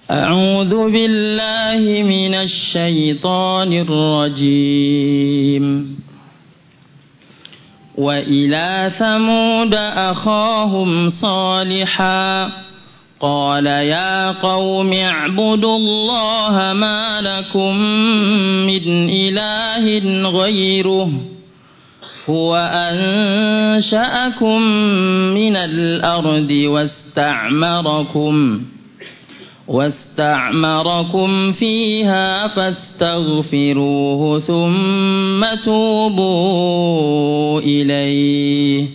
أعوذ بالله من الشيطان الرجيم وإلى ثمود أخاهم صالحا قال يا قوم اعبدوا الله ما لكم من إله غيره هو أنشأكم من الأرض واستعمركم فيها فاستغفروه ثم توبوا إليه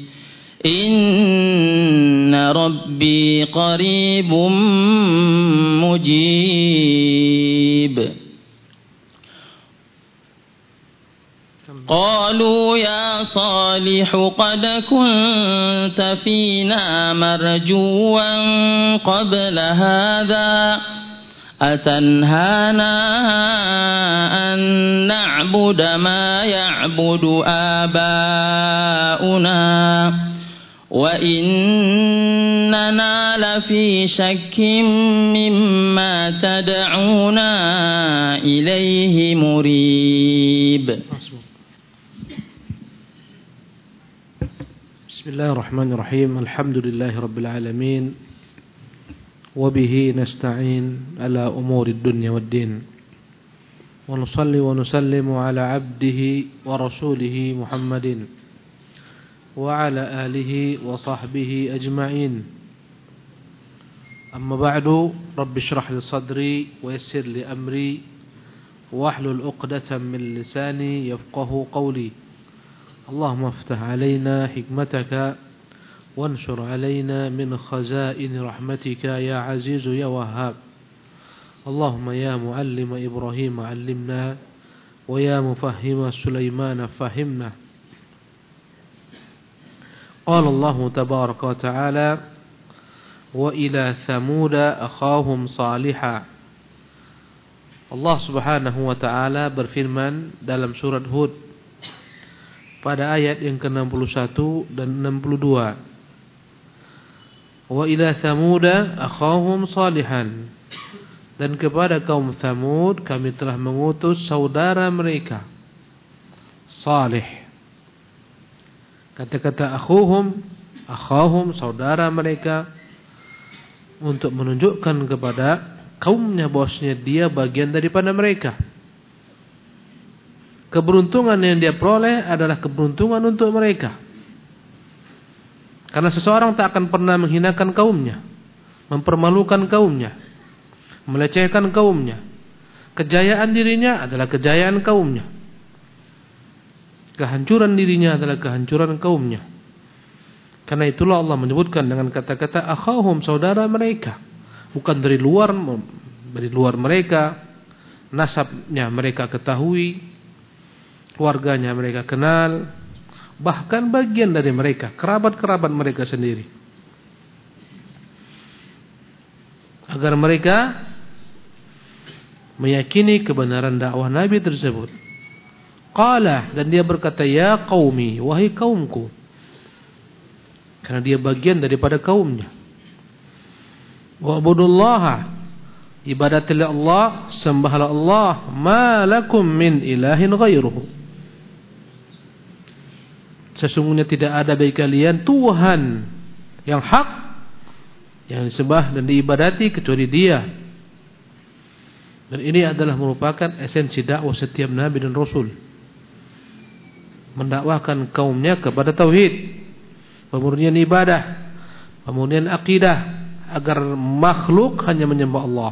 إن ربي قريب مجيب قالوا يا صالح قد كنت فينا مرجوا قبل هذا أتنهانا أن نعبد ما يعبد آباؤنا وإننا لفي شك مما تدعونا إليه مريب. بسم الله الرحمن الرحيم. الحمد لله رب العالمين وبه نستعين على أمور الدنيا والدين ونصلي ونسلم على عبده ورسوله محمد وعلى آله وصحبه أجمعين. أما بعد رب اشرح لي صدري ويسر لي أمري واحلل عقدة من لساني يفقه قولي. اللهم افتح علينا حكمتك وانشر علينا من خزائن رحمتك يا عزيز يا وهاب. اللهم يا معلم إبراهيم علمنا ويا مفهم سليمان فهمنا. قال الله تبارك وتعالى وإلى ثمود أخاهم صالحا. Allah subhanahu wa ta'ala berfirman dalam surat Hud pada ayat yang ke-61 dan 62. Wa ila Thamuda akhahum salihan. Dan kepada kaum Thamud kami telah mengutus saudara mereka Salih. Kata-kata akhahum saudara mereka untuk menunjukkan kepada kaumnya bahwasanya dia bagian daripada mereka. Keberuntungan yang dia peroleh adalah keberuntungan untuk mereka. Karena seseorang tak akan pernah menghinakan kaumnya, mempermalukan kaumnya, melecehkan kaumnya. Kejayaan dirinya adalah kejayaan kaumnya. Kehancuran dirinya adalah kehancuran kaumnya. Karena itulah Allah menyebutkan dengan kata-kata akhahum, saudara mereka. Bukan dari luar mereka, nasabnya mereka ketahui, keluarganya mereka kenal, bahkan bagian dari mereka, kerabat-kerabat mereka sendiri. Agar mereka meyakini kebenaran dakwah Nabi tersebut. Qala, dan dia berkata, ya qaumi, wahai kaumku. Karena dia bagian daripada kaumnya. Wa'budullaha, ibadatilah Allah, sembahlah Allah, ma lakum min ilahin ghairuhu. Sesungguhnya tidak ada bagi kalian Tuhan yang hak, yang disembah dan diibadati kecuali Dia. Dan ini adalah merupakan esensi dakwah setiap Nabi dan Rasul. Mendakwahkan kaumnya kepada tauhid, pemurnian ibadah, pemurnian akidah, agar makhluk hanya menyembah Allah.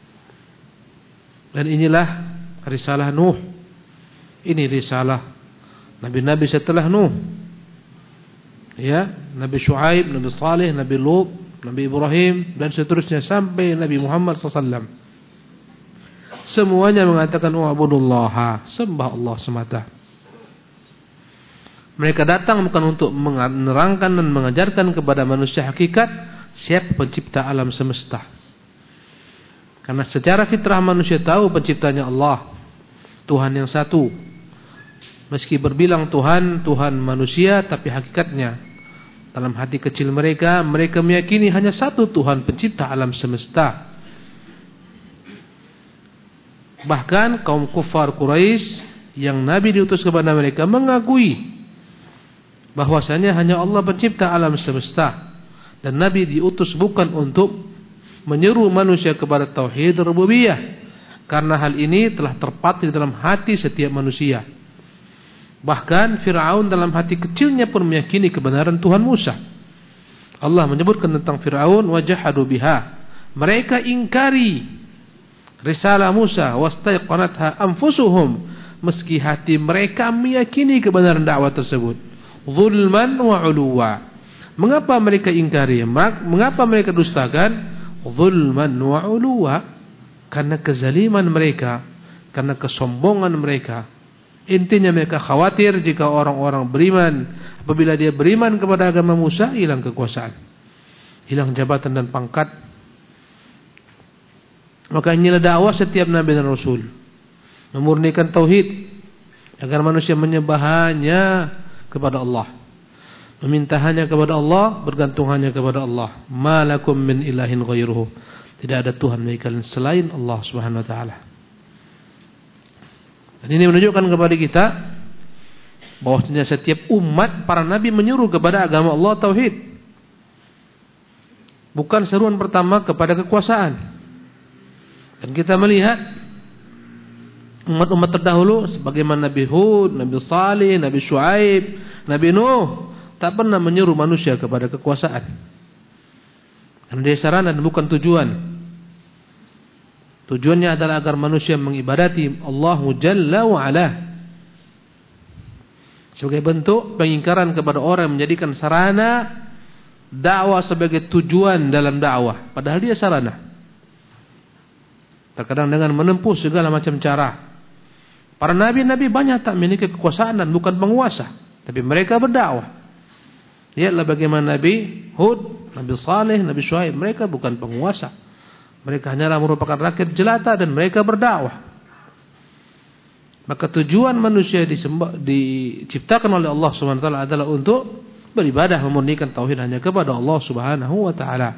Dan inilah risalah Nuh. Ini risalah Nabi-Nabi setelah Nuh. Ya, Nabi Shu'aib, Nabi Saleh, Nabi Lut, Nabi Ibrahim dan seterusnya sampai Nabi Muhammad SAW. Semuanya mengatakan wa'budullaha, sembah Allah semata. Mereka datang bukan untuk menerangkan dan mengajarkan kepada manusia hakikat siapa pencipta alam semesta. Karena secara fitrah manusia tahu penciptanya Allah, Tuhan yang satu. Meski berbilang Tuhan, Tuhan manusia, tapi hakikatnya dalam hati kecil mereka meyakini hanya satu Tuhan pencipta alam semesta. Bahkan kaum kufar Quraisy yang Nabi diutus kepada mereka mengakui bahwasanya hanya Allah pencipta alam semesta, dan Nabi diutus bukan untuk menyeru manusia kepada tauhid rububiyah, karena hal ini telah terpatri dalam hati setiap manusia. Bahkan Fir'aun dalam hati kecilnya pun meyakini kebenaran Tuhan Musa. Allah menyebutkan tentang Fir'aun, wajahadu biha, mereka ingkari risalah Musa, wastaiqanatha anfusuhum, meski hati mereka meyakini kebenaran dakwah tersebut, zulman wa uluwa. Mengapa mereka ingkari? Mengapa mereka dustakan? Zulman wa uluwa, karena kezaliman mereka, karena kesombongan mereka. Intinya mereka khawatir jika orang-orang beriman, apabila dia beriman kepada agama Musa, hilang kekuasaan, hilang jabatan dan pangkat. Maka inilah dakwah setiap Nabi dan Rasul, memurnikan tauhid agar manusia menyembah hanya kepada Allah, meminta hanya kepada Allah, bergantung hanya kepada Allah. Malakum min ilahin ghairuhu, tidak ada Tuhan bagi kalian selain Allah Subhanahu wa taala. Dan ini menunjukkan kepada kita bahwasanya setiap umat para nabi menyuruh kepada agama Allah, tauhid. Bukan seruan pertama kepada kekuasaan. Dan kita melihat umat-umat terdahulu sebagaimana Nabi Hud, Nabi Salih, Nabi Shu'aib, Nabi Nuh, tak pernah menyuruh manusia kepada kekuasaan. Karena dia sarana dan bukan tujuan. Tujuannya adalah agar manusia mengibadati Allah Jalla wa Ala, sebagai bentuk pengingkaran kepada orang yang menjadikan sarana dakwah sebagai tujuan dalam dakwah, padahal dia sarana. Terkadang dengan menempuh segala macam cara. Para nabi-nabi banyak tak memiliki kekuasaan dan bukan penguasa, tapi mereka berdakwah. Lihatlah bagaimana Nabi Hud, Nabi Saleh, Nabi Shu'aib, mereka bukan penguasa. Mereka hanyalah merupakan rakyat jelata dan mereka berdakwah. Maka tujuan manusia diciptakan oleh Allah Subhanahu wa taala adalah untuk beribadah, memurnikan tauhid hanya kepada Allah Subhanahu wa taala.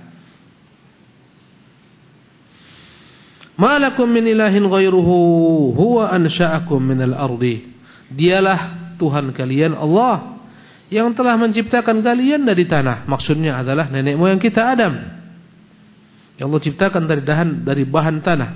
Ma lakum min ilahin ghairuhu huwa ansha'akum minal ardi. Dialah Tuhan kalian Allah yang telah menciptakan kalian dari tanah. Maksudnya adalah nenek moyang kita Adam, yang Allah ciptakan dari bahan tanah.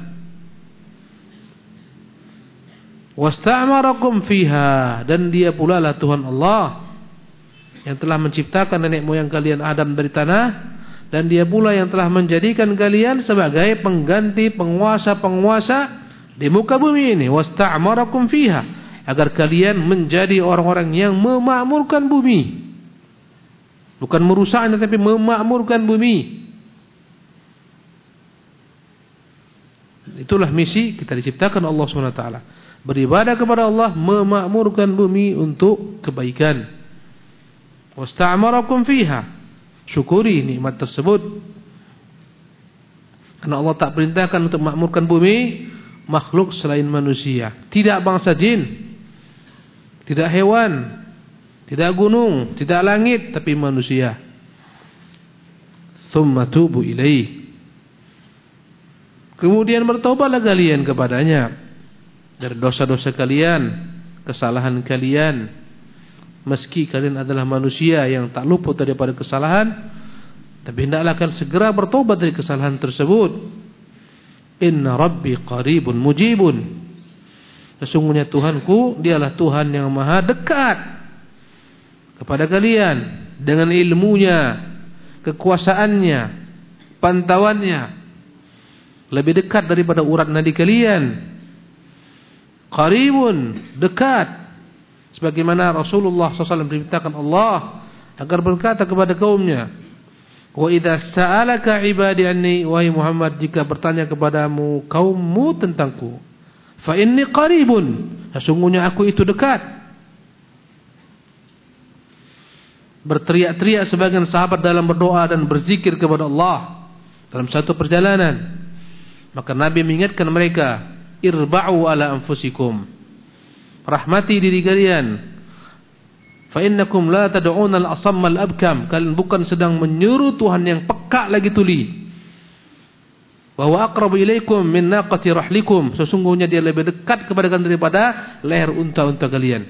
Wasta'marakum fiha, dan dia pula lah Tuhan Allah yang telah menciptakan nenek moyang kalian Adam dari tanah, dan dia pula yang telah menjadikan kalian sebagai pengganti penguasa-penguasa di muka bumi ini. Wasta'marakum fiha, agar kalian menjadi orang-orang yang memakmurkan bumi, bukan merusaknya tapi memakmurkan bumi. Itulah misi kita diciptakan Allah SWT, beribadah kepada Allah, memakmurkan bumi untuk kebaikan. Wasta'marakum fiha, syukuri nikmat tersebut, karena Allah tak perintahkan untuk memakmurkan bumi makhluk selain manusia. Tidak bangsa jin, tidak hewan, tidak gunung, tidak langit, tapi manusia. Tsumma tubu ilaih, kemudian bertaubatlah kalian kepadanya dari dosa-dosa kalian, kesalahan kalian. Meski kalian adalah manusia yang tak luput daripada kesalahan, tapi hendaklah kalian segera bertaubat dari kesalahan tersebut. Inna Rabbi qaribun mujibun, sesungguhnya Tuhanku dialah Tuhan yang maha dekat kepada kalian, dengan ilmunya, kekuasaannya, pantauannya, lebih dekat daripada urat nadi kalian. Qaribun, dekat. Sebagaimana Rasulullah SAW diperintahkan Allah agar berkata kepada kaumnya, wa idza sa'alaka ibadi anni, wahai Muhammad, jika bertanya kepadamu kaummu tentangku, fa inni qaribun, sesungguhnya aku itu dekat. Berteriak-teriak sebagian sahabat dalam berdoa dan berzikir kepada Allah dalam satu perjalanan. Maka Nabi mengingatkan mereka, irba'u ala anfusikum, rahmati diri kalian. Fa innakum la tad'una al-asamma al-abkam, kalian bukan sedang menyuruh Tuhan yang peka lagi tuli. Wa huwa aqrabu ilaikum min naqati rahlikum. Sesungguhnya dia lebih dekat kepada kalian daripada leher unta-unta kalian.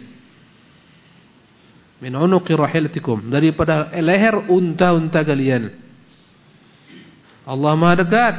Min unuqi rahilatikum, daripada leher unta-unta kalian. Allah Maha dekat.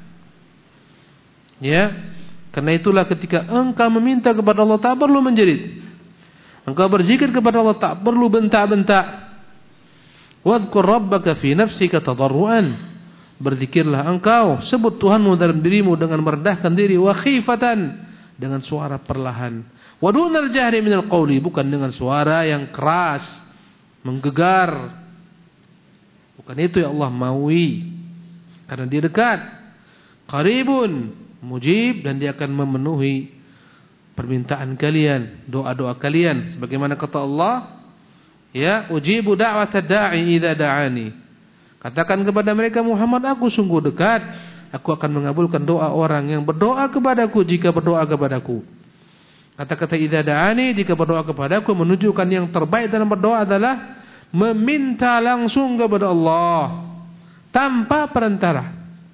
Ya. Karena itulah ketika engkau meminta kepada Allah tak perlu menjerit. Engkau berzikir kepada Allah tak perlu bentak-bentak. Wadhkur rabbaka fi nafsika tadarruan. Berzikirlah engkau, sebut Tuhanmu dalam dirimu dengan merendahkan diri, wa khifatan, dengan suara perlahan, wa dunal jahri minal qawli, bukan dengan suara yang keras, menggegar. Bukan itu yang Allah maui, karena dia dekat, qaribun mujib, dan dia akan memenuhi permintaan kalian, doa-doa kalian, sebagaimana kata Allah, ya, ujibu da'watad da'i idza da'ani. Katakan kepada mereka, Muhammad, aku sungguh dekat. Aku akan mengabulkan doa orang yang berdoa kepadaku jika berdoa kepadaku. Kata-kata idza da'ani, jika berdoa kepadaku, menunjukkan yang terbaik dalam berdoa adalah meminta langsung kepada Allah tanpa perantara.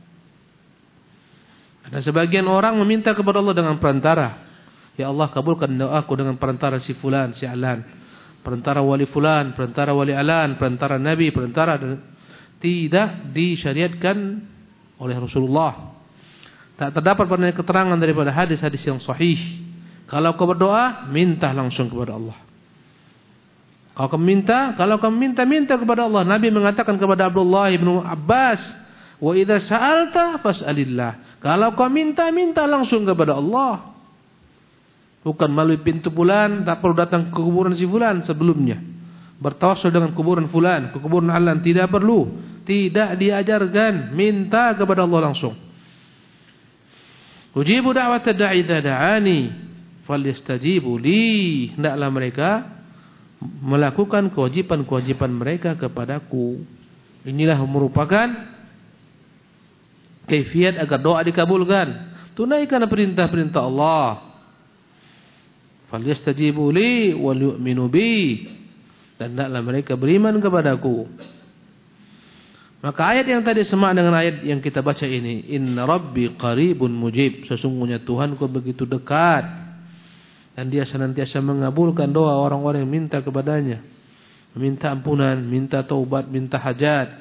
Ada sebagian orang meminta kepada Allah dengan perantara. Ya Allah, kabulkan doaku dengan perantara si fulan, si alan, perantara wali fulan, perantara wali alan, perantara nabi, perantara. Tidak disyariatkan oleh Rasulullah. Tak terdapat pada keterangan daripada hadis-hadis yang sahih. Kalau kau berdoa, minta langsung kepada Allah. Kalau kau minta kepada Allah. Nabi mengatakan kepada Abdullah bin Abbas, wa idza sa'alta fas'alillah. Kalau kau minta langsung kepada Allah. Bukan melalui pintu fulan, tak perlu datang ke kuburan si fulan sebelumnya. Bertawassul dengan kuburan fulan, ke kuburan alan, tidak perlu. Tidak diajarkan. Minta kepada Allah langsung. Ujibu da'watad da'i idza da'ani falyastajibu li. Hendaklah mereka melakukan kewajipan-kewajipan mereka kepadaku. Inilah merupakan kaifiat agar doa dikabulkan. Tunaikan perintah-perintah Allah. Falyastajibu li wal yu'minu bi. Dan hendaklah mereka beriman kepadaku. Maka ayat yang tadi semak dengan ayat yang kita baca ini, inna rabbi qaribun mujib, sesungguhnya Tuhanku begitu dekat dan dia senantiasa mengabulkan doa orang-orang yang minta kepadanya, minta ampunan, minta taubat, minta hajat.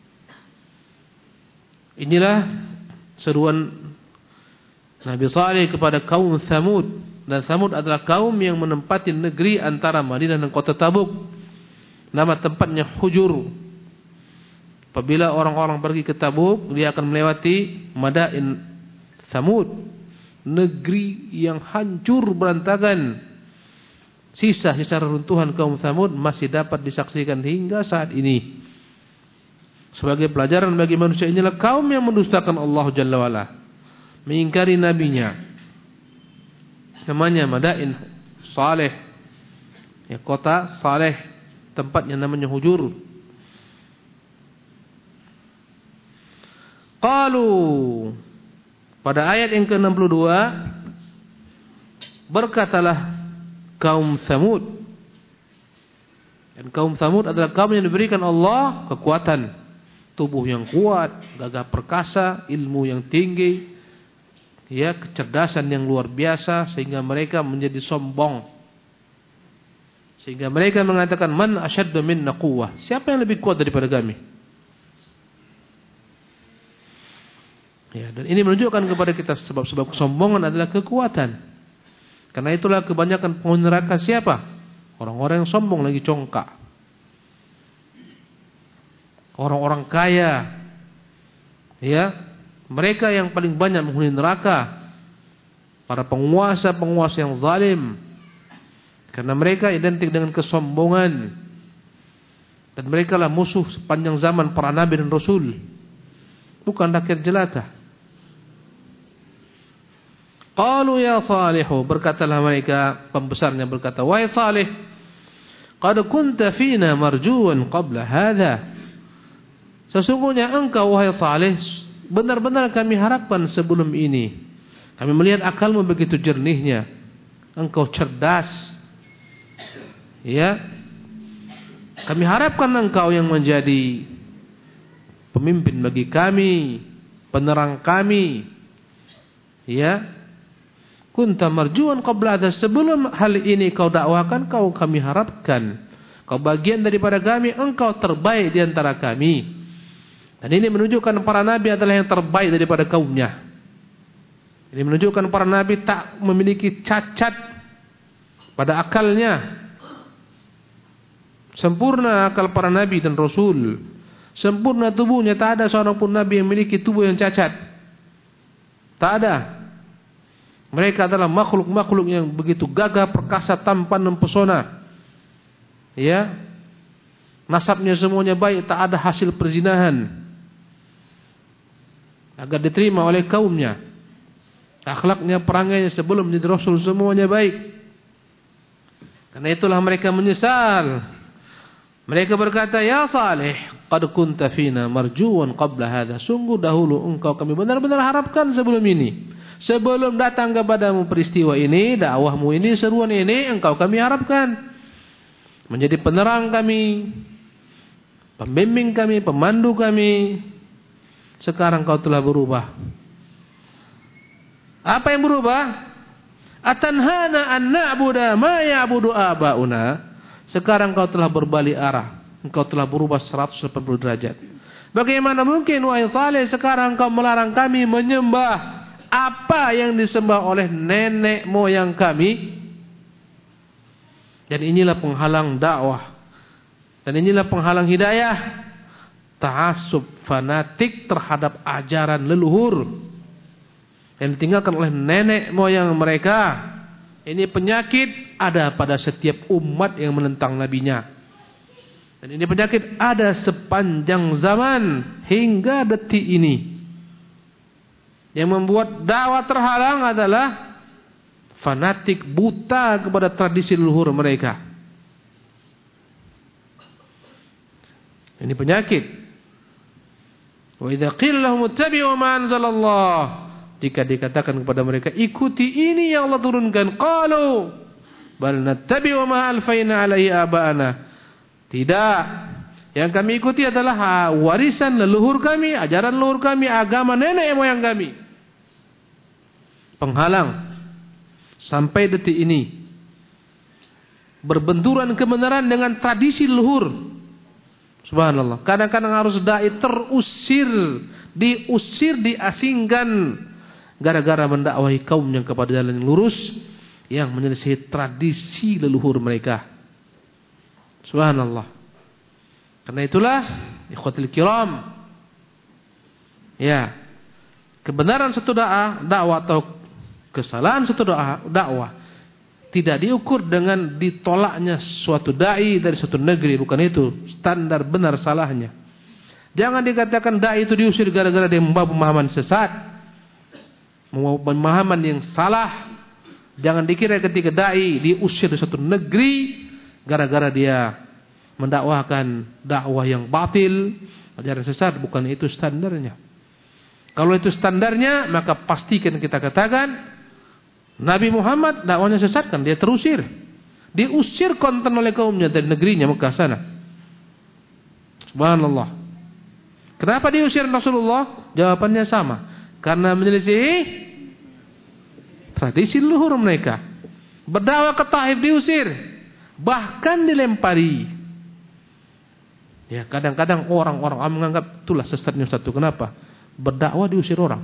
Inilah seruan Nabi Saleh kepada kaum Thamud. Dan Thamud adalah kaum yang menempati negeri antara Madinah dan kota Tabuk. Nama tempatnya Hujur. Apabila orang-orang pergi ke Tabuk, dia akan melewati Madain Thamud, negeri yang hancur berantakan. Sisa-sisa reruntuhan kaum Thamud masih dapat disaksikan hingga saat ini. Sebagai pelajaran bagi manusia, inilah kaum yang mendustakan Allah Jalla wa'ala, mengingkari nabinya. Namanya Madain Saleh, ya, kota Saleh, tempatnya namanya Hujur. Qalu, pada ayat yang ke-62, berkatalah kaum Thamud. Dan kaum Thamud adalah kaum yang diberikan Allah kekuatan, tubuh yang kuat, gagah perkasa, ilmu yang tinggi, ya, kecerdasan yang luar biasa, sehingga mereka menjadi sombong. Sehingga mereka mengatakan, man asyaddu minna quwwah, siapa yang lebih kuat daripada kami? Ya, dan ini menunjukkan kepada kita sebab-sebab kesombongan adalah kekuatan. Karena itulah kebanyakan penghuni neraka siapa? Orang-orang yang sombong lagi congkak. Orang-orang kaya. Ya, mereka yang paling banyak menghuni neraka. Para penguasa-penguasa yang zalim. Karena mereka identik dengan kesombongan. Dan mereka lah musuh sepanjang zaman para nabi dan rasul. Bukan rakyat jelata. Qalu ya Salihu, berkatalah mereka, pembesarnya berkata, wahai Salih, qad kunta fina marjuwan qabla hadha. Sesungguhnya engkau wahai Salih benar-benar kami harapkan sebelum ini. Kami melihat akalmu begitu jernihnya. Engkau cerdas. Ya. Kami harapkan engkau yang menjadi pemimpin bagi kami. penerang kami. Ya, kunta marjuan qabla hadza, sebelum hal ini kau dakwakan, kau kami harapkan. Kau bagian daripada kami, engkau terbaik di antara kami. Dan ini menunjukkan para nabi adalah yang terbaik daripada kaumnya. Ini menunjukkan para nabi tak memiliki cacat pada akalnya. Sempurna akal para nabi dan rasul. Sempurna tubuhnya, tak ada seorang pun nabi yang memiliki tubuh yang cacat. Tak ada. Mereka adalah makhluk-makhluk yang begitu gagah, perkasa, tampan, mempesona. Ya. Nasabnya semuanya baik, tak ada hasil perzinahan. Agar diterima oleh kaumnya. Akhlaknya, perangainya sebelum menjadi rasul semuanya baik. Karena itulah mereka menyesal. Mereka berkata, ya Saleh, qad kunta fina marjuwan qabla hadha. Sungguh dahulu engkau kami benar-benar harapkan sebelum ini. Sebelum datang kepadamu peristiwa ini, dakwahmu ini, seruan ini, engkau kami harapkan. Menjadi penerang kami, pembimbing kami, pemandu kami. Sekarang kau telah berubah. Apa yang berubah? Atanhana an na'budu ma ya'budu aba'una. Sekarang kau telah berbalik arah. Engkau telah berubah 180 derajat. Bagaimana mungkin wahai Saleh sekarang kau melarang kami menyembah apa yang disembah oleh nenek moyang kami? Dan inilah penghalang dakwah. Dan inilah penghalang hidayah. Ta'assub fanatik terhadap ajaran leluhur yang ditinggalkan oleh nenek moyang mereka. Ini penyakit ada pada setiap umat yang menentang nabinya. Dan ini penyakit ada sepanjang zaman hingga detik ini. Yang membuat dakwah terhalang adalah fanatik buta kepada tradisi leluhur mereka. Ini penyakit. Wa idza qila lahum ittabi'u ma anzalallah, jika dikatakan kepada mereka ikuti ini yang Allah turunkan, qalu bal nattabi'u ma alfaina alaihi aba'ana. Tidak, yang kami ikuti adalah warisan leluhur kami, ajaran leluhur kami, agama nenek moyang kami. Penghalang sampai detik ini. Berbenturan kebenaran dengan tradisi leluhur. Subhanallah. Kadang-kadang harus dai terusir, diusir, diasingkan gara-gara mendakwahi kaumnya kepada jalan yang lurus yang menyelesaikan tradisi leluhur mereka. Subhanallah. Karena itulah ikhwatul kiram, ya, kebenaran satu dakwah atau kesalahan satu dakwah tidak diukur dengan ditolaknya suatu dai dari suatu negeri. Bukan itu standar benar salahnya. Jangan dikatakan dai itu diusir gara-gara dia membawa pemahaman sesat, membawa pemahaman yang salah. Jangan dikira ketika dai diusir dari suatu negeri gara-gara dia mendakwahkan dakwah yang batil, ajaran sesat. Bukan itu standarnya. Kalau itu standarnya, maka pastikan kita katakan Nabi Muhammad dakwahnya sesat, kan dia terusir, diusir konten oleh kaumnya dari negerinya Mekah sana. Subhanallah. Kenapa diusir Rasulullah? Jawabannya sama, karena menyelisih tradisi leluhur mereka. Berdakwah ke Taif diusir, bahkan dilempari. Ya, kadang-kadang orang-orang menganggap itulah sesatnya satu. Kenapa? Berdakwah diusir orang,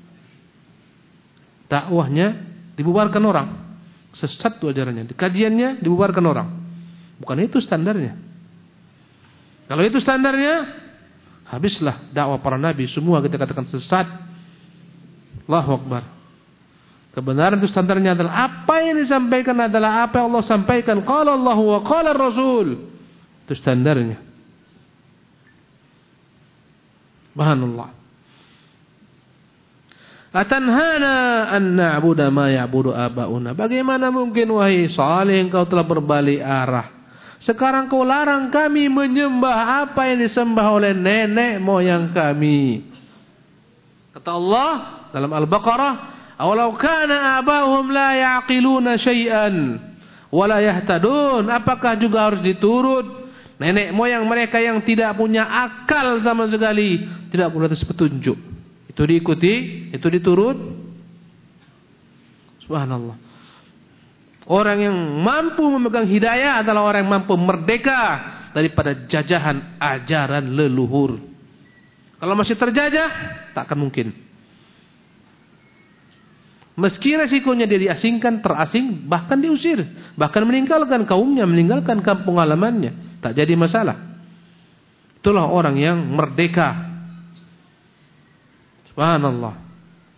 dakwahnya dibubarkan orang, sesat itu ajarannya, kajiannya dibubarkan orang. Bukan itu standarnya. Kalau itu standarnya, habislah dakwah para nabi semua kita katakan sesat. Allahu Akbar. Kebenaran itu standarnya adalah apa yang disampaikan adalah apa yang Allah sampaikan. Qala Allah wa qala Rasul. Itu standarnya. Subhanallah. Atanhana an na'budu ma ya'budu aba'una. Bagaimana mungkin wahai Saleh engkau telah berbalik arah. Sekarang kau larang kami menyembah apa yang disembah oleh nenek moyang kami. Kata Allah dalam Al-Baqarah, "Awalau kana aba'uhum la ya'qiluna syai'an wa la yahtadun." Apakah juga harus diturut nenek moyang mereka yang tidak punya akal sama sekali, tidak punya petunjuk. itu diikuti, itu diturut. Subhanallah. Orang yang mampu memegang hidayah adalah orang yang mampu merdeka daripada jajahan ajaran leluhur. Kalau masih terjajah, tak akan mungkin. Meski resikonya dia diasingkan, terasing, bahkan diusir, bahkan meninggalkan kaumnya, meninggalkan kampung halamannya, tak jadi masalah. Itulah orang yang merdeka. Subhanallah.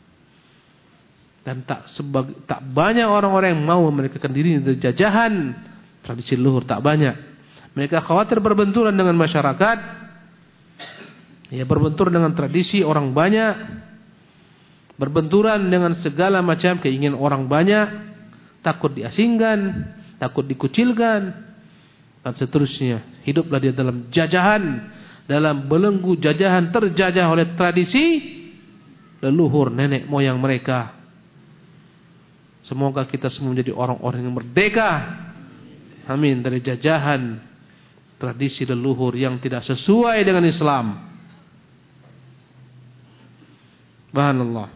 Dan tak banyak orang-orang yang mau memerdekakan diri dari jajahan tradisi leluhur, tak banyak. Mereka khawatir berbenturan dengan masyarakat, ya, berbenturan dengan tradisi orang banyak, berbenturan dengan segala macam keinginan orang banyak, takut diasingkan, takut dikucilkan, dan seterusnya. Hiduplah dia dalam jajahan, dalam belenggu jajahan, terjajah oleh tradisi leluhur nenek moyang mereka. Semoga kita semua menjadi orang-orang yang merdeka, amin, dari jajahan tradisi leluhur yang tidak sesuai dengan Islam. Subhanallah.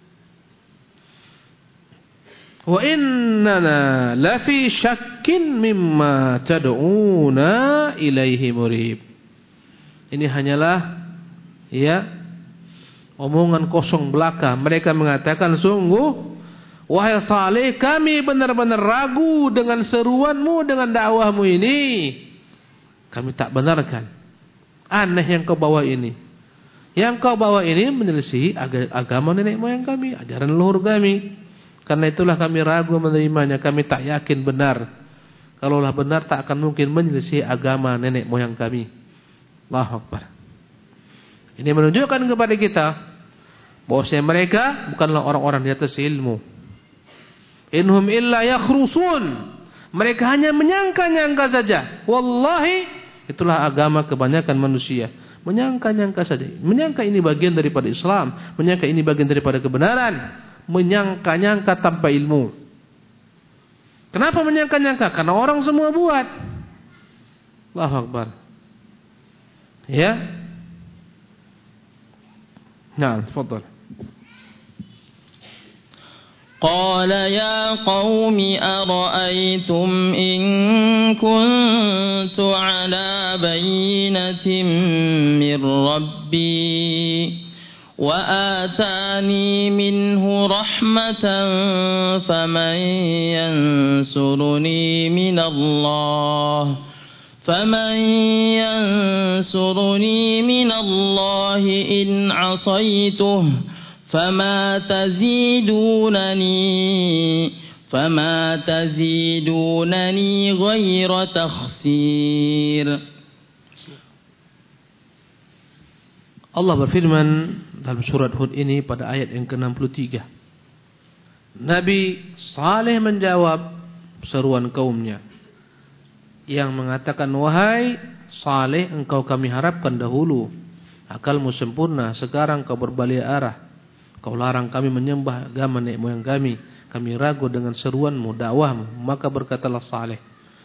Wa innana lafi syakkin mimma tad'una ilaihi murib. Ini hanyalah, ya, omongan kosong belaka. Mereka mengatakan, sungguh wahai Saleh, kami benar-benar ragu dengan seruanmu, dengan dakwahmu ini. Kami tak benarkan. Aneh yang kau bawa ini. Yang kau bawa ini menyelisihi agama nenek moyang kami, ajaran leluhur kami. Karena itulah kami ragu menerimanya. Kami tak yakin benar. Kalaulah benar, tak akan mungkin menyelisihi agama nenek moyang kami. Allahu Akbar. Ini menunjukkan kepada kita bahwasanya mereka bukanlah orang-orang di atas ilmu. Inhum illa yakhrusun. Mereka hanya menyangka-nyangka saja. Wallahi, itulah agama kebanyakan manusia. Menyangka-nyangka saja. Menyangka ini bagian daripada Islam, menyangka ini bagian daripada kebenaran, menyangka-nyangka tanpa ilmu. Kenapa menyangka-nyangka? Karena orang semua buat. Allahu Akbar. Ya. Nah, tafadhal. قال يا قوم أرأيتم إن كنت على بينة من ربي وآتاني منه رحمة فمن ينصرني من الله إن عصيته فما تزيدونني غير تخسير. Allah berfirman dalam surat Hud ini pada ayat yang ke-63. Nabi Saleh menjawab seruan kaumnya yang mengatakan, wahai Saleh, engkau kami harapkan dahulu akalmu sempurna, sekarang kau berbalik arah. Kau larang kami menyembah agama nenek moyang kami. Kami ragu dengan seruanmu, dakwahmu. Maka berkatalah Saleh.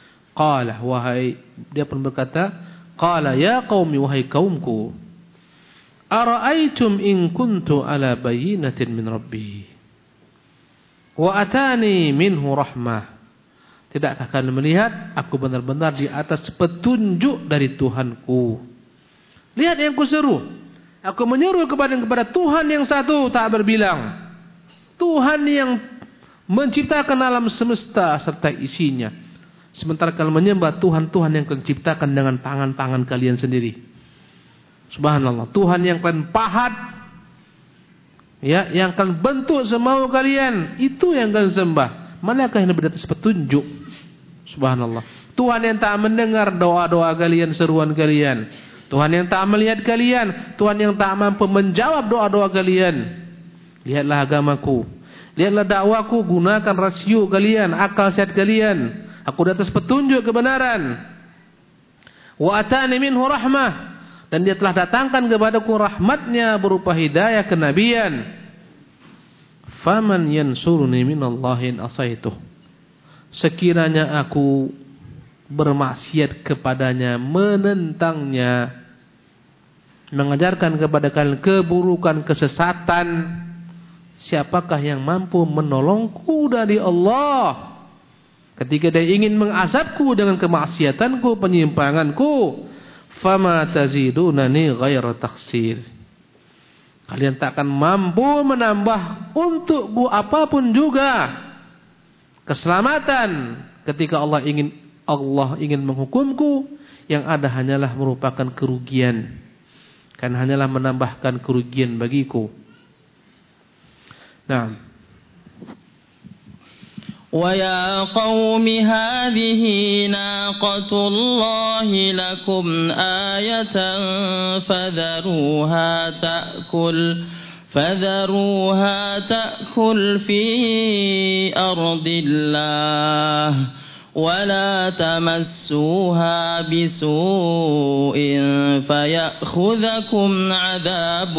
Dia pun berkata, qala ya qaumi, wahai kaumku, ara'aitum in kuntu ala bayyinatin min rabbi wa atani minhu rahmah. Tidakkah kalian melihat aku benar-benar di atas petunjuk dari Tuhanku? Lihat yang kuseru. Aku menyeru kepada Tuhan yang satu tak berbilang. Tuhan yang menciptakan alam semesta serta isinya. Sementara kalian menyembah Tuhan-Tuhan yang kalian ciptakan dengan tangan-tangan kalian sendiri. Subhanallah. Tuhan yang kalian pahat, ya, yang kalian bentuk semau kalian, itu yang kalian sembah. Manakah yang lebih atas petunjuk? Subhanallah. Tuhan yang tak mendengar doa-doa kalian, seruan kalian. Tuhan yang tak melihat kalian, Tuhan yang tak mampu menjawab doa-doa kalian. Lihatlah agamaku, lihatlah dakwaku, gunakan rasio kalian, akal sehat kalian. Aku di atas petunjuk kebenaran. Wa atani minhu rahmah, dan dia telah datangkan kepadaku rahmatnya berupa hidayah kenabian. Faman yansuruni minallahi in asaituh. Sekiranya aku bermaksiat kepadanya, menentangnya, mengajarkan kepada kalian keburukan, kesesatan, siapakah yang mampu menolongku dari Allah ketika dia ingin mengazabku dengan kemaksiatanku, penyimpanganku? Fama tazidunani ghaira takhsir. Kalian tak akan mampu menambah untukku apapun juga keselamatan ketika Allah ingin menghukumku. Yang ada hanyalah merupakan kerugian, kan hanyalah menambahkan kerugian bagiku. Nah, wa ya qaumi hadhihi naqatullahi lakum ayatan fadharuha ta'kul fi ardillah ولا تمسوها بسوء فيأخذكم عذاب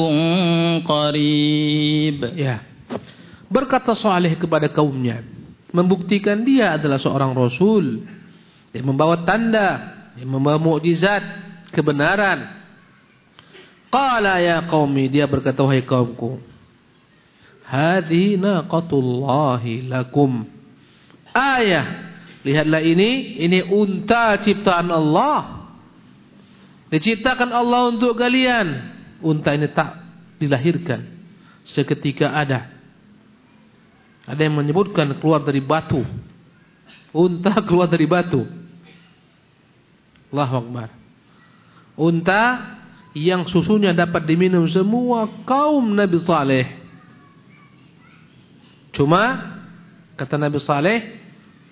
قريب. Ya. Berkata Saleh kepada kaumnya, membuktikan dia adalah seorang rasul yang membawa tanda, yang membawa mukjizat kebenaran. Qala ya qaumi, dia berkata, wahai kaumku, hadhihi naqatullahi lakum ayah. Lihatlah ini unta ciptaan Allah. Diciptakan Allah untuk kalian. Unta ini tak dilahirkan seketika ada. Ada yang menyebutkan keluar dari batu. Unta keluar dari batu. Allahu Akbar. Unta yang susunya dapat diminum semua kaum Nabi Saleh. Cuma kata Nabi Saleh,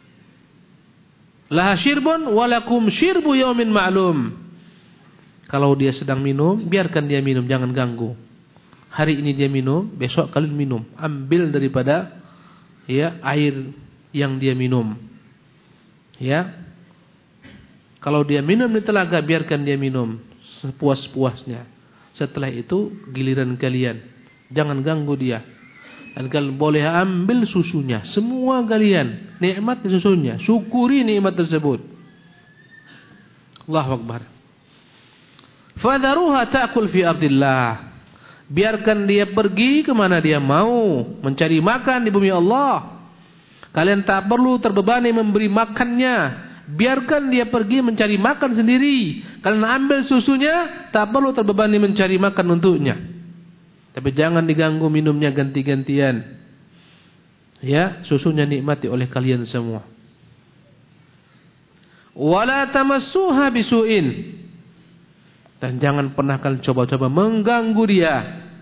laha syirbun walakum syirbu yaumin ma'lum. Kalau dia sedang minum, biarkan dia minum, jangan ganggu. Hari ini dia minum, besok kalian minum. Ambil daripada air yang dia minum. Ya. Kalau dia minum di telaga, biarkan dia minum sepuas-puasnya. Setelah itu giliran kalian. Jangan ganggu dia. Dan kalian boleh ambil susunya, semua kalian, nikmat susunya, syukuri nikmat tersebut. Allahu Akbar. Fadharuha ta'kul fi ardillah. Biarkan dia pergi kemana dia mau, mencari makan di bumi Allah. Kalian tak perlu terbebani memberi makannya. Biarkan dia pergi mencari makan sendiri. Kalian ambil susunya, tak perlu terbebani mencari makan untuknya. Tapi jangan diganggu minumnya ganti-gantian. Ya, susunya nikmati oleh kalian semua. Wala tamassuha bisu'in. Dan jangan pernah kalian coba-coba mengganggu dia.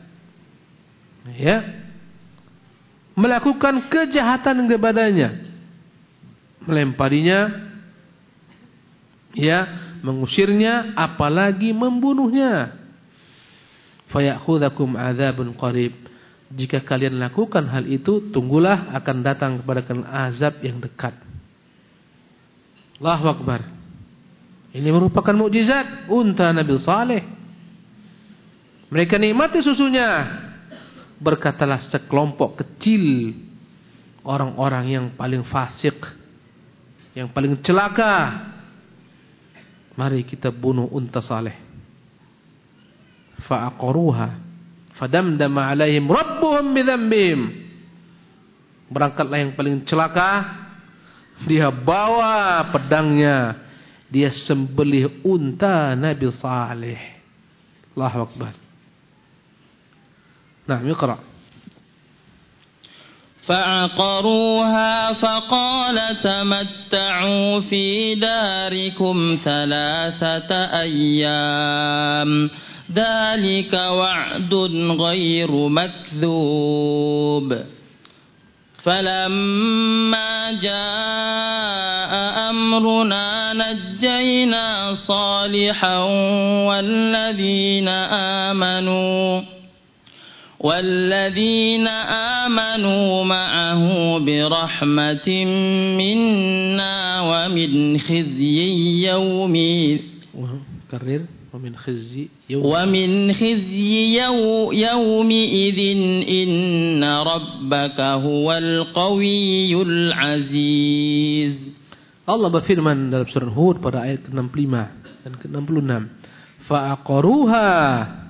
Ya. Melakukan kejahatan kepadanya. Melemparinya, ya, mengusirnya, apalagi membunuhnya. Fayakhudzakum adzabun qarib. Jika kalian lakukan hal itu, tunggulah akan datang kepada kalian azab yang dekat. Allahu Akbar. Ini merupakan mukjizat unta Nabi Saleh. Mereka nikmati susunya. Berkatalah sekelompok kecil orang-orang yang paling fasik, yang paling celaka, mari kita bunuh unta Saleh. Fa'aqaruha fadamdama alaihim rabbuhum bidzambihim. Berangkatlah yang paling celaka, dia bawa pedangnya, dia sembelih unta Nabi Saleh. Allahu Akbar. Nah, iqra. فعقروها فقال تمتعوا في داركم 3 أيام ذلك وعد غير مكذوب فلما جاء أمرنا نجينا صالحا والذين آمنوا معه برحمة منا ومن خزي يومئذ إن ربك هو القوي العزيز. Allah berfirman dalam surah Hud pada ayat ke-65 dan ke-66, fa'aqaruha,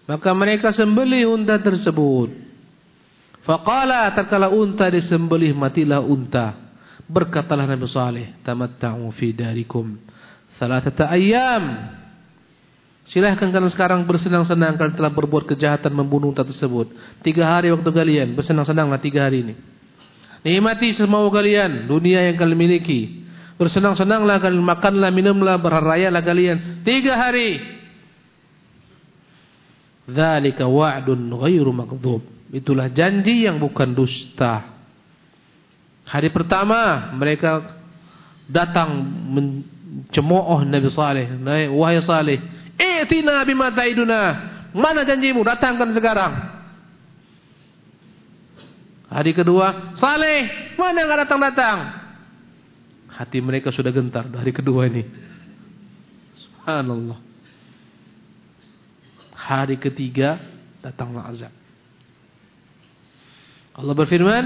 Maka mereka sembelih unta tersebut. Faqala, tatkala unta disembelih, matilah unta. Berkatalah Nabi Saleh, tamatta'u fi darikum thalathata ayyam. Silahkan kalian sekarang bersenang-senang, kalian telah berbuat kejahatan membunuh unta tersebut. 3 hari waktu kalian, bersenang-senanglah 3 hari ini. Nikmati semua kalian dunia yang kalian miliki. Bersenang-senanglah kalian, makanlah, minumlah, berharayalah kalian 3 hari. Dzalika wa'dun ghairu makdzub. Itulah janji yang bukan dusta. Hari pertama mereka datang mencemooh Nabi Saleh. Wahai Saleh, i'tina bima ta'iduna. Mana janjimu? Datangkan sekarang. Hari kedua, Saleh, mana enggak datang-datang? Hati mereka sudah gentar hari kedua ini. Subhanallah. Hari ketiga datanglah azab. Allah berfirman,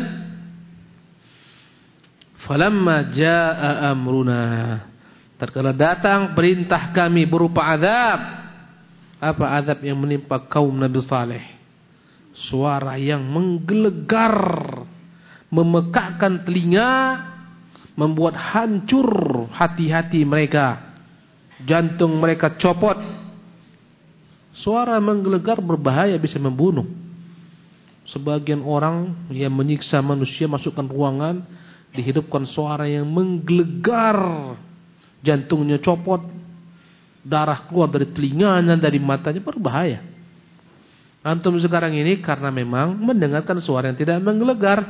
falamma jaa amruna, tatkala datang perintah kami berupa azab. Apa azab yang menimpa kaum Nabi Saleh? Suara yang menggelegar, memekakkan telinga, membuat hancur hati-hati mereka. Jantung mereka copot. Suara menggelegar berbahaya, bisa membunuh. Sebagian orang yang menyiksa manusia, masukkan ruangan, dihidupkan suara yang menggelegar, jantungnya copot, darah keluar dari telinganya, dari matanya, berbahaya. Antum sekarang ini karena memang mendengarkan suara yang tidak menggelegar.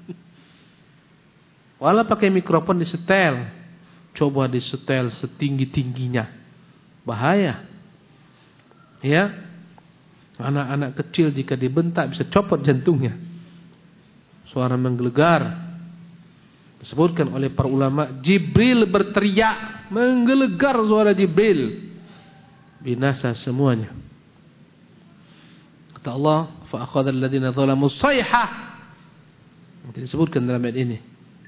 Walau pakai mikrofon disetel, coba disetel setinggi-tingginya, bahaya. Ya. Anak-anak kecil jika dibentak bisa copot jantungnya. Suara menggelegar. Disebutkan oleh para ulama, Jibril berteriak, menggelegar suara Jibril. Binasa semuanya. Kata Allah, fa akhadhal ladzina zalamu sayhah. Disebutkan dalam ayat ini.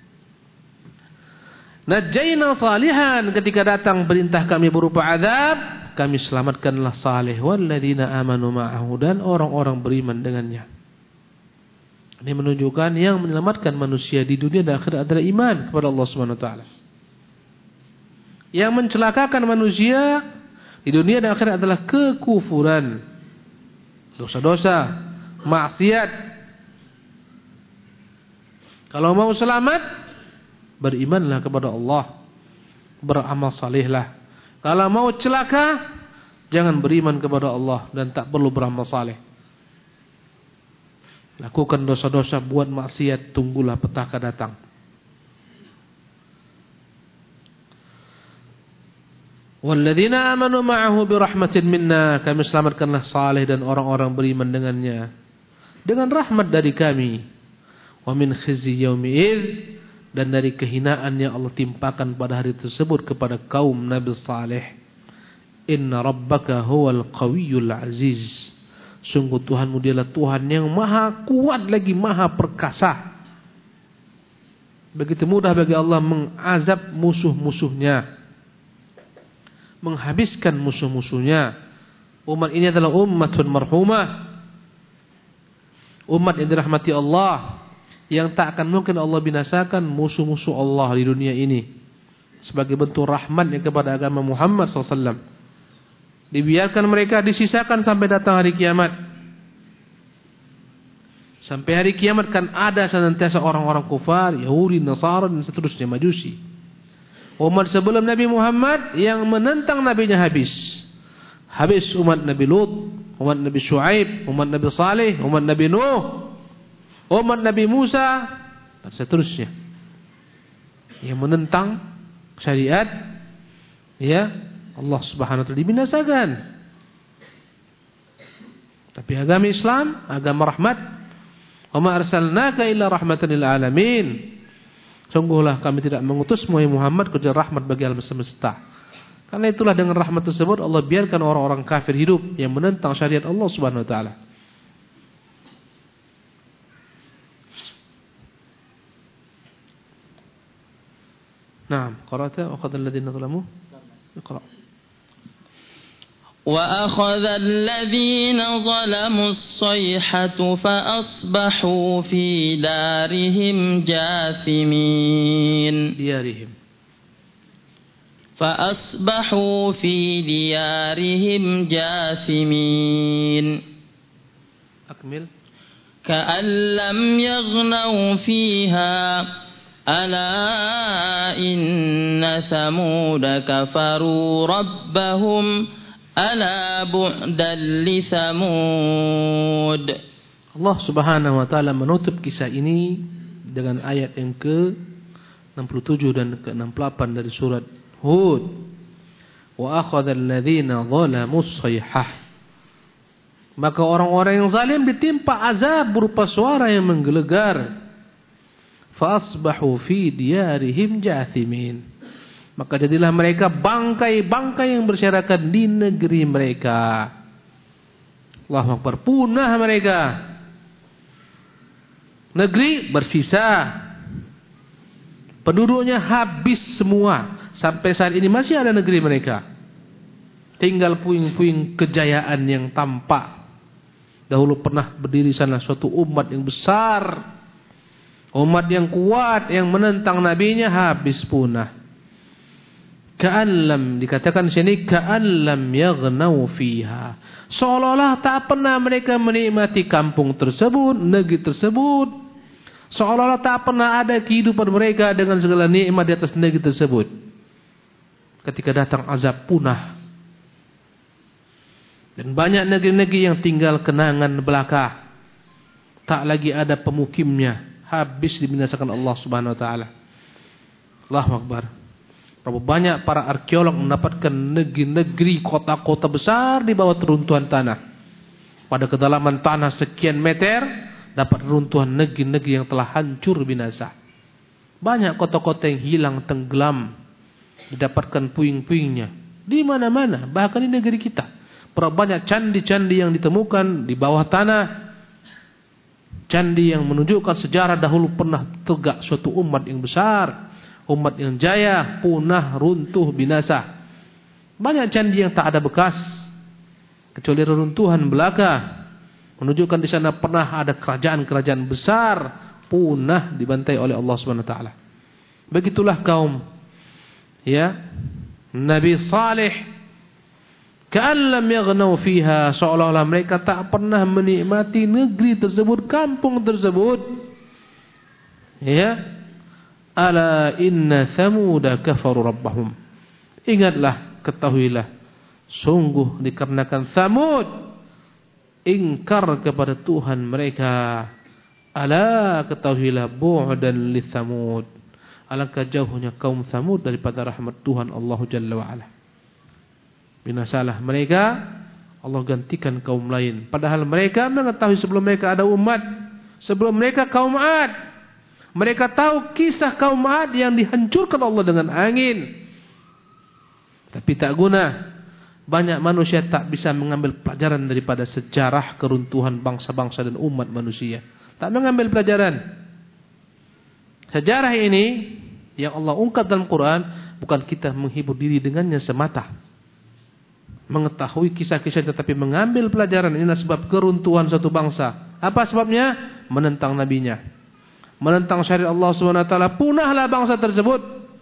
Najjayna Salihan, ketika datang perintah kami berupa azab, kami selamatkanlah Saleh walladzina amanu ma'ahu, dan orang-orang beriman dengannya. Ini menunjukkan yang menyelamatkan manusia di dunia dan akhirat adalah iman kepada Allah Subhanahu wa taala. Yang mencelakakan manusia di dunia dan akhirat adalah kekufuran, dosa-dosa, maksiat. Kalau mau selamat, berimanlah kepada Allah, beramal salehlah. Kalau mau celaka, jangan beriman kepada Allah dan tak perlu beramal saleh. Lakukan dosa-dosa, buat maksiat, tunggulah petaka datang. Walladzina amanu ma'ahu birahmatin minna, kami selamatkanlah Saleh dan orang-orang beriman dengannya dengan rahmat dari kami. Wa min khizyi yaumid, dan dari kehinaan yang Allah timpakan pada hari tersebut kepada kaum Nabi Saleh. Inna rabbaka huwal qawiyyul aziz. Sungguh Tuhanmu dialah Tuhan yang maha kuat lagi maha perkasa. Begitu mudah bagi Allah mengazab musuh-musuhnya, menghabiskan musuh-musuhnya. Umat ini adalah ummatun marhumah, umat yang dirahmati Allah, yang tak akan mungkin Allah binasakan musuh-musuh Allah di dunia ini, sebagai bentuk rahmatnya kepada agama Muhammad SAW. Dibiarkan mereka disisakan sampai datang hari kiamat. Sampai hari kiamat kan ada senantiasa orang-orang kufar, Yahudi, Nasara dan seterusnya, Majusi. Umat sebelum Nabi Muhammad yang menentang nabinya habis. Habis umat Nabi Lut, umat Nabi Shu'aib, umat Nabi Saleh, umat Nabi Nuh, umat Nabi Musa dan seterusnya. Yang menentang syariat, ya, Allah Subhanahu wa taala dibinasakan. Tapi agama Islam, agama rahmat. Wa ma arsalnaka illa rahmatan lil alamin. Sungguhlah kami tidak mengutusmu ya Muhammad kecuali rahmat bagi alam semesta. Karena itulah dengan rahmat tersebut Allah biarkan orang-orang kafir hidup yang menentang syariat Allah Subhanahu wa taala. Naam, qara'ta wa qad alladhina zalamu iqra'. وأخذ الذين ظلموا الصيحة فأصبحوا في دارهم جاثمين فأصبحوا في ديارهم جاثمين أكمل. كأن لم يغنوا فيها ألا إن ثمود كفروا ربهم ألا بعدا لثمود. Allah Subhanahu wa taala menutup kisah ini dengan ayat yang ke-67 dan ke-68 dari surat Hud. Wa akhadha alladhina zalamus sayhah. Maka orang-orang yang zalim ditimpa azab berupa suara yang menggelegar. Fa asbahu fi diyarihim jathimin. Maka jadilah mereka bangkai-bangkai yang berserakan di negeri mereka. Allahu Akbar, punah mereka. Negeri bersisa, penduduknya habis semua. Sampai saat ini masih ada negeri mereka. Tinggal puing-puing kejayaan yang tampak. Dahulu pernah berdiri sana suatu umat yang besar, umat yang kuat, yang menentang nabinya, habis punah. Ka'allam, dikatakan sini ka'allam yaghnau fiha, seolah-olah tak pernah mereka menikmati kampung tersebut, negeri tersebut. Seolah-olah tak pernah ada kehidupan mereka dengan segala nikmat di atas negeri tersebut. Ketika datang azab, punah. Dan banyak negeri-negeri yang tinggal kenangan belaka, tak lagi ada pemukimnya, habis dibinasakan Allah Subhanahu wa taala. Allahu Akbar. Berapa banyak para arkeolog mendapatkan negeri-negeri, kota-kota besar di bawah reruntuhan tanah. Pada kedalaman tanah sekian meter, dapat reruntuhan negeri-negeri yang telah hancur binasa. Banyak kota-kota yang hilang, tenggelam, didapatkan puing-puingnya di mana-mana, bahkan di negeri kita. Berapa banyak candi-candi yang ditemukan di bawah tanah, candi yang menunjukkan sejarah dahulu pernah tegak suatu umat yang besar, umat yang jaya, punah, runtuh, binasa. Banyak candi yang tak ada bekas, kecuali reruntuhan belaka, menunjukkan di sana pernah ada kerajaan-kerajaan besar, punah, dibantai oleh Allah Subhanahu wa taala. Begitulah kaum Nabi Saleh, ka'an lam yaghnau fiha, seolah-olah mereka tak pernah menikmati negeri tersebut, kampung tersebut. Ala inna Thamuda kafaru rabbahum. Ingatlah, ketahuilah, sungguh dikarenakan Thamud ingkar kepada Tuhan mereka. Ala, ketahuilah, bu'dan li Thamud, alangkah jauhnya kaum Thamud daripada rahmat Tuhan Allah Jalla wa'ala. Binasalah mereka, Allah gantikan kaum lain. Padahal mereka mengetahui sebelum mereka ada umat, sebelum mereka kaum Ad. Mereka tahu kisah kaum Ad yang dihancurkan Allah dengan angin. Tapi tak guna. Banyak manusia tak bisa mengambil pelajaran daripada sejarah keruntuhan bangsa-bangsa dan umat manusia. Tak mengambil pelajaran. Sejarah ini yang Allah ungkap dalam Quran, bukan kita menghibur diri dengannya semata. Mengetahui kisah-kisah tetapi mengambil pelajaran. Inilah sebab keruntuhan satu bangsa. Apa sebabnya? Menentang nabinya, menentang syariat Allah SWT. Punahlah bangsa tersebut.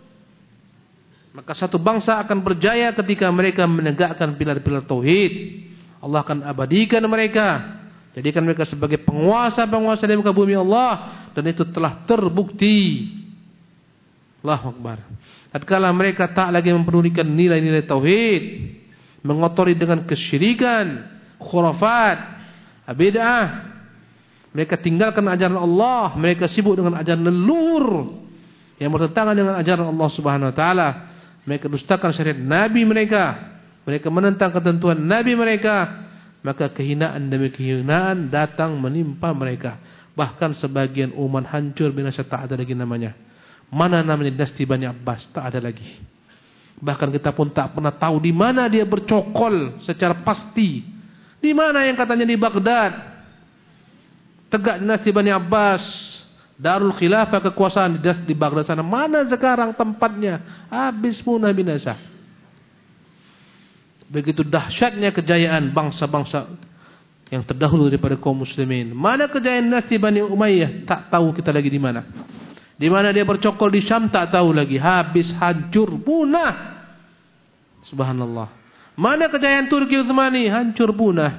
Maka satu bangsa akan berjaya ketika mereka menegakkan pilar-pilar tauhid. Allah akan abadikan mereka, jadikan mereka sebagai penguasa-penguasa di muka bumi Allah. Dan itu telah terbukti. Allahu Akbar. Tatkala mereka tak lagi mempedulikan nilai-nilai tauhid, mengotori dengan kesyirikan, khurafat, bid'ah, mereka tinggalkan ajaran Allah, mereka sibuk dengan ajaran leluhur yang bertentangan dengan ajaran Allah Subhanahu wa taala. Mereka dustakan syariat nabi mereka, mereka menentang ketentuan nabi mereka, maka kehinaan demi kehinaan datang menimpa mereka. Bahkan sebagian umat hancur binasa, tak ada lagi namanya. Mana namanya dinasti Bani Abbas, tak ada lagi. Bahkan kita pun tak pernah tahu di mana dia bercokol secara pasti. Di mana yang katanya di Baghdad tegak dinasti Bani Abbas, Darul Khilafah, kekuasaan di Baghdad sana. Mana sekarang tempatnya? Habis punah binasa. Begitu dahsyatnya kejayaan bangsa-bangsa yang terdahulu daripada kaum muslimin. Mana kejayaan dinasti Bani Umayyah? Tak tahu kita lagi di mana. Di mana dia bercokol di Syam tak tahu lagi. Habis, hancur, punah. Subhanallah. Mana kejayaan Turki Utsmani? Hancur, punah.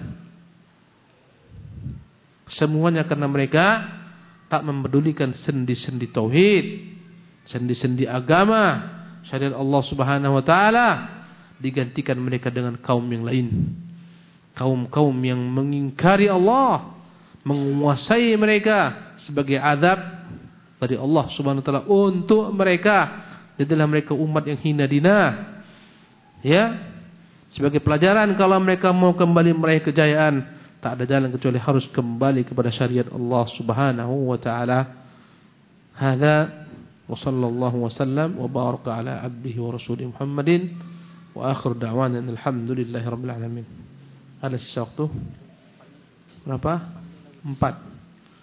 Semuanya karena mereka tak mempedulikan sendi-sendi tauhid, sendi-sendi agama, syariat Allah Subhanahu wa taala, digantikan mereka dengan kaum yang lain. Kaum-kaum yang mengingkari Allah, menguasai mereka sebagai azab dari Allah Subhanahu wa taala untuk mereka. Jadilah mereka umat yang hina dina. Ya. Sebagai pelajaran kalau mereka mau kembali meraih kejayaan, tak ada jalan kecuali harus kembali kepada syariat Allah Subhanahu wa taala. Hadza wa sallallahu wasallam wa baraka ala abdihi wa rasulih Muhammadin wa akhir da'wana alhamdulillahi rabbil alamin. Ada sisa waktu? Berapa? 4.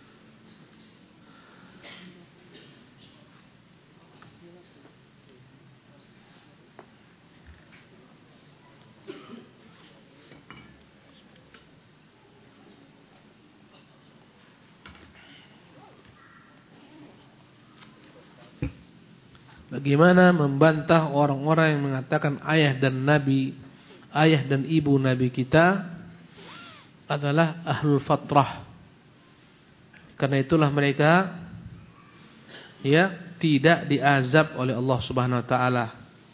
Bagaimana membantah orang-orang yang mengatakan ayah dan ibu Nabi kita adalah ahlul fatrah. Karena itulah mereka ya tidak diazab oleh Allah Subhanahu wa taala.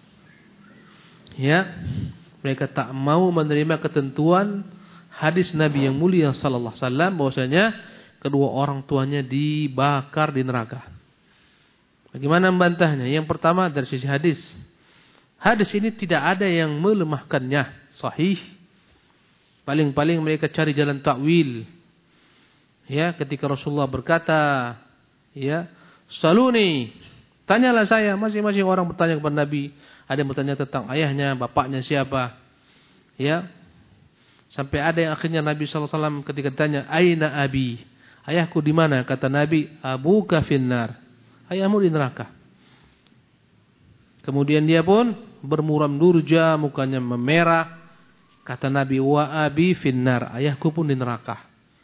Ya, mereka tak mau menerima ketentuan hadis Nabi yang mulia sallallahu alaihi wasallam bahwasanya kedua orang tuanya dibakar di neraka. Bagaimana membantahnya? Yang pertama dari sisi hadis. Hadis ini tidak ada yang melemahkannya, sahih. Paling-paling mereka cari jalan takwil. Ya, ketika Rasulullah berkata, ya, "Saluni." Tanyalah saya, masing-masing orang bertanya kepada Nabi. Ada yang bertanya tentang ayahnya, bapaknya siapa. Ya. Sampai ada yang akhirnya Nabi sallallahu alaihi wasallam ketika ditanya, "Aina abi?" Ayahku di mana? Kata Nabi, "Abuka finnar." Ayahmu di neraka. Kemudian dia pun bermuram durja, mukanya memerah. Kata Nabi, "Wa abi finnar." Ayahku pun di neraka.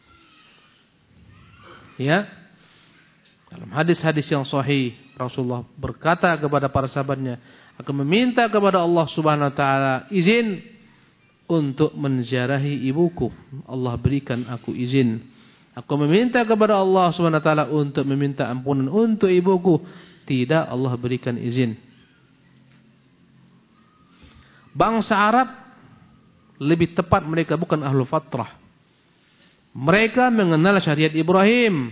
Ya. Dalam hadis-hadis yang sahih, Rasulullah berkata kepada para sahabatnya, akan meminta kepada Allah Subhanahu wa taala izin untuk menziarahi ibuku. Allah berikan aku izin. Aku meminta kepada Allah Subhanahu wa taala untuk meminta ampunan untuk ibuku. Tidak, Allah berikan izin. Bangsa Arab lebih tepat mereka bukan ahlul fatrah. Mereka mengenal syariat Ibrahim.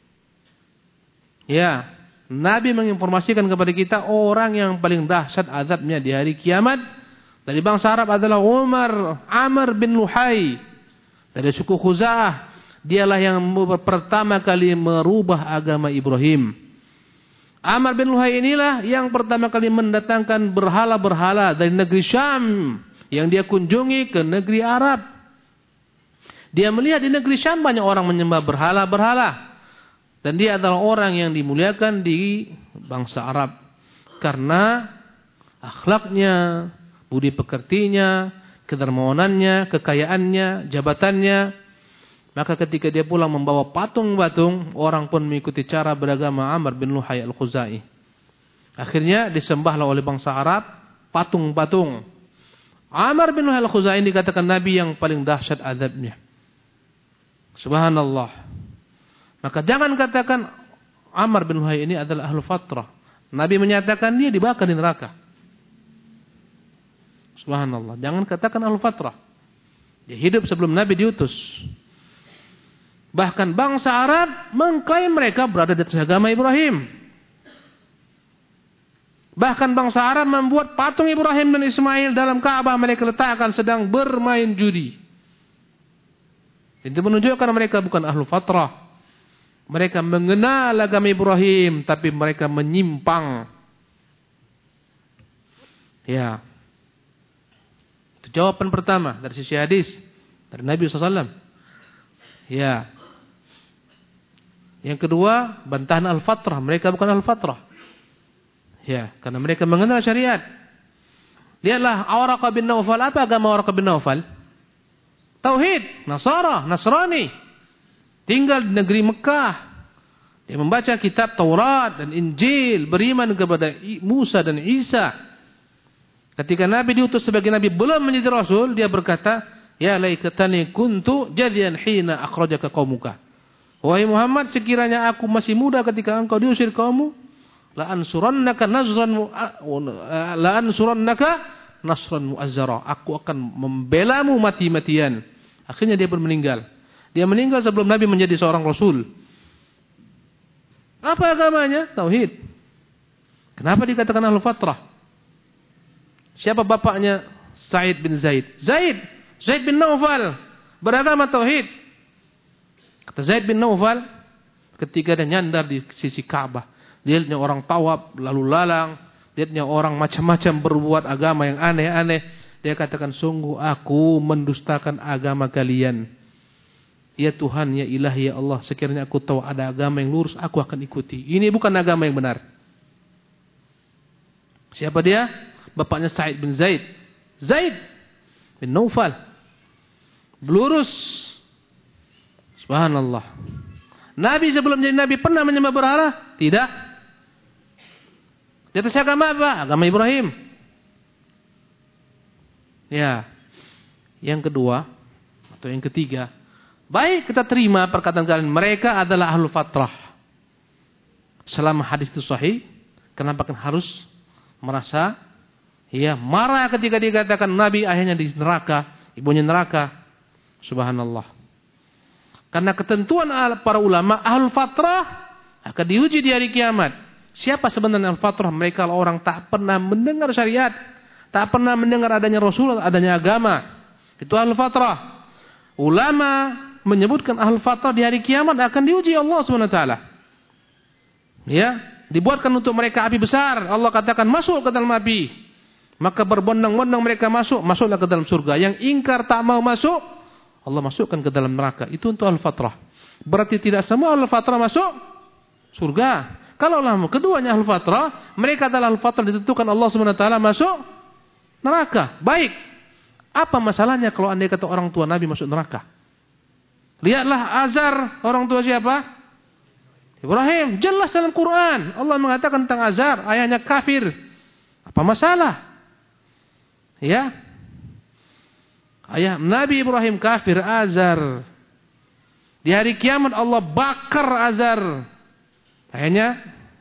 Ya, Nabi menginformasikan kepada kita orang yang paling dahsyat azabnya di hari kiamat dari bangsa Arab adalah Amr bin Luhai dari suku Khuza'ah. Dialah yang pertama kali merubah agama Ibrahim. Amr bin Luhai inilah yang pertama kali mendatangkan berhala-berhala dari negeri Syam yang dia kunjungi ke negeri Arab. Dia melihat di negeri Syam banyak orang menyembah berhala-berhala. Dan dia adalah orang yang dimuliakan di bangsa Arab. Karena akhlaknya, budi pekertinya, kedermawanannya, kekayaannya, jabatannya. Maka ketika dia pulang membawa patung-patung, orang pun mengikuti cara beragama Amr bin Luhai al-Khuzai. Akhirnya disembahlah oleh bangsa Arab patung-patung. Amr bin Luhai al-Khuzai dikatakan Nabi yang paling dahsyat azabnya. Subhanallah. Maka jangan katakan Amr bin Luhai ini adalah ahlul fatrah. Nabi menyatakan dia dibakar di neraka. Subhanallah. Jangan katakan ahlul fatrah. Dia hidup sebelum Nabi diutus. Bahkan bangsa Arab mengklaim mereka berada di atas agama Ibrahim. Bahkan bangsa Arab membuat patung Ibrahim dan Ismail dalam Ka'bah mereka letakkan sedang bermain judi. Itu menunjukkan mereka bukan ahlu fatrah. Mereka mengenal agama Ibrahim tapi mereka menyimpang. Ya. Itu jawaban pertama dari sisi hadis dari Nabi SAW. Ya. Yang kedua, bantahan al-fatrah. Mereka bukan al-fatrah. Ya, karena mereka mengenal syariat. Lihatlah Waraqah bin Naufal. Apa agama Waraqah bin Naufal? Tauhid, Nasrani. Tinggal di negeri Mekah. Dia membaca kitab Taurat dan Injil, beriman kepada Musa dan Isa. Ketika Nabi diutus sebagai Nabi belum menjadi Rasul, dia berkata, ya laitani kuntu jadian hina akhrajaka qaumuka. Wahai Muhammad, sekiranya aku masih muda ketika engkau diusir kaummu, la ansurannaka nasran mu'azzara. Aku akan membelamu mati-matian. Akhirnya dia pun meninggal. Dia meninggal sebelum Nabi menjadi seorang Rasul. Apa agamanya? Tauhid. Kenapa dikatakan Ahlul Fatrah? Siapa bapaknya? Sa'id bin Zaid. Zaid bin Naufal beragama tauhid. Kata Zaid bin Naufal, ketika dia nyandar di sisi Ka'bah, dia lihatnya orang tawaf lalu lalang, lihatnya orang macam-macam berbuat agama yang aneh-aneh, dia katakan, sungguh aku mendustakan agama kalian. Ya Tuhan, ya Ilahi, ya Allah, sekiranya aku tahu ada agama yang lurus, aku akan ikuti. Ini bukan agama yang benar. Siapa dia? Bapaknya Sa'id bin Zaid. Zaid bin Naufal. Lurus. Subhanallah. Nabi sebelum jadi Nabi pernah menyembah berhala? Tidak. Di atas agama apa? Agama Ibrahim. Ya. Yang kedua atau yang ketiga, baik kita terima perkataan kalian, mereka adalah Ahlul Fatrah. Selama hadis itu sahih, kenapa kan harus merasa marah ketika dikatakan Nabi akhirnya di neraka, ibunya neraka? Subhanallah. Karena ketentuan para ulama, Ahlul Fatrah akan diuji di hari kiamat. Siapa sebenarnya Ahlul Fatrah? Mereka orang tak pernah mendengar syariat, tak pernah mendengar adanya Rasul, adanya agama. Itu Ahlul Fatrah. Ulama menyebutkan Ahlul Fatrah di hari kiamat akan diuji Allah SWT. Ya, dibuatkan untuk mereka api besar. Allah katakan masuk ke dalam api. Maka berbondong-bondong mereka masuklah ke dalam surga. Yang ingkar tak mau masuk, Allah masukkan ke dalam neraka. Itu untuk Ahlul Fatrah. Berarti tidak semua Ahlul Fatrah masuk surga. Kalau keduanya Ahlul Fatrah, mereka adalah Ahlul Fatrah ditentukan Allah SWT masuk neraka. Baik. Apa masalahnya kalau andai kata orang tua Nabi masuk neraka? Lihatlah Azar, orang tua siapa? Ibrahim. Jelas dalam Quran Allah mengatakan tentang Azar, ayahnya kafir. Apa masalah? Ya, ayah Nabi Ibrahim kafir, Azar. Di hari kiamat Allah bakar Azar. Ayahnya,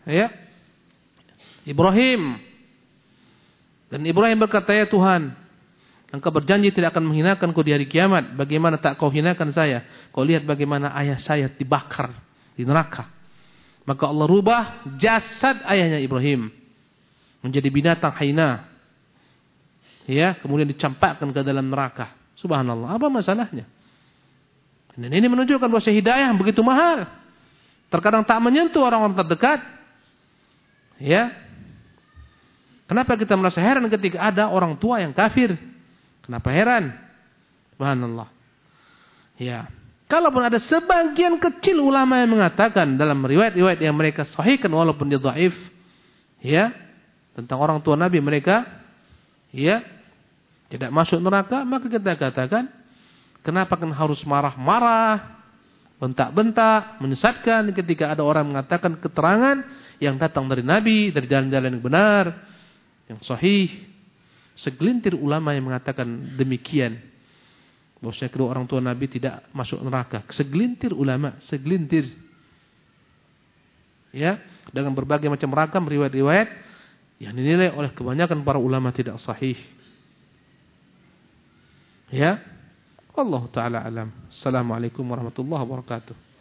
Ibrahim. Dan Ibrahim berkata, ya Tuhan, Engkau berjanji tidak akan menghinakanku di hari kiamat. Bagaimana tak kau hinakan saya? Kau lihat bagaimana ayah saya dibakar di neraka. Maka Allah rubah jasad ayahnya Ibrahim menjadi binatang haina. Ya, kemudian dicampakkan ke dalam neraka. Subhanallah, apa masalahnya? Dan ini menunjukkan bahwa hidayah begitu mahal. Terkadang tak menyentuh orang-orang terdekat. Ya. Kenapa kita merasa heran ketika ada orang tua yang kafir? Kenapa heran? Subhanallah. Ya. Kalaupun ada sebagian kecil ulama yang mengatakan dalam riwayat-riwayat yang mereka sahihkan walaupun dia dhaif, ya, tentang orang tua Nabi mereka, ya, tidak masuk neraka, maka kita katakan, kenapa kan harus marah-marah, bentak-bentak, menyesatkan ketika ada orang mengatakan keterangan yang datang dari Nabi, dari jalan-jalan yang benar, yang sahih. Segelintir ulama yang mengatakan demikian, bahwasanya kedua orang tua Nabi tidak masuk neraka. Segelintir ulama, segelintir. Ya, dengan berbagai macam ragam riwayat-riwayat yang dinilai oleh kebanyakan para ulama tidak sahih. Ya, Allah taala alam. Assalamualaikum warahmatullahi wabarakatuh.